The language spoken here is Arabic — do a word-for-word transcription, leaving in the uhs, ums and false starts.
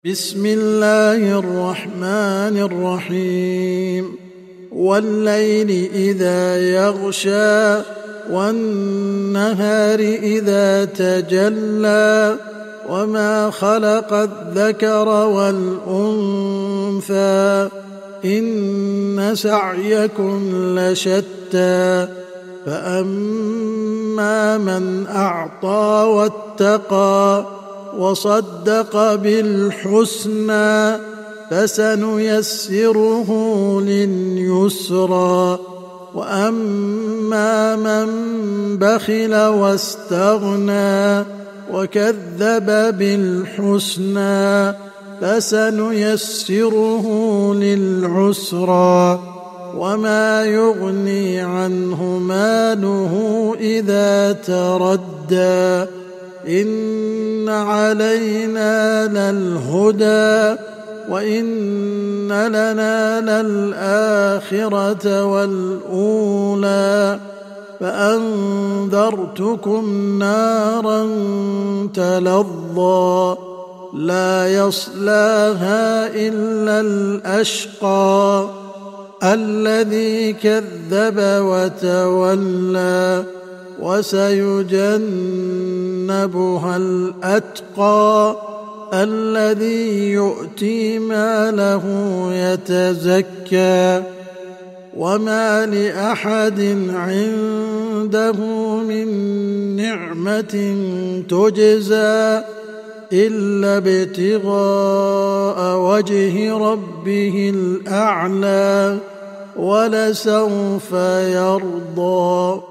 بسم الله الرحمن الرحيم والليل إذا يغشى والنهار إذا تجلى وما خلق الذكر والأنثى إن سعيكم لشتى فأما من أعطى واتقى وصدق بالحسنى فسنيسره لليسرى وأما من بخل واستغنى وكذب بالحسنى فسنيسره للعسرى وما يغني عنه ماله إذا تردى إن علينا للهدى وإن لنا للآخرة والأولى فأنذرتكم نارا تلظى لا يصلاها إلا الأشقى الذي كذب وتولى وسيجنبها الأتقى الذي يؤتي ماله يتزكى وما لأحد عنده من نعمة تجزى إلا ابتغاء وجه ربه الأعلى ولسوف يرضى.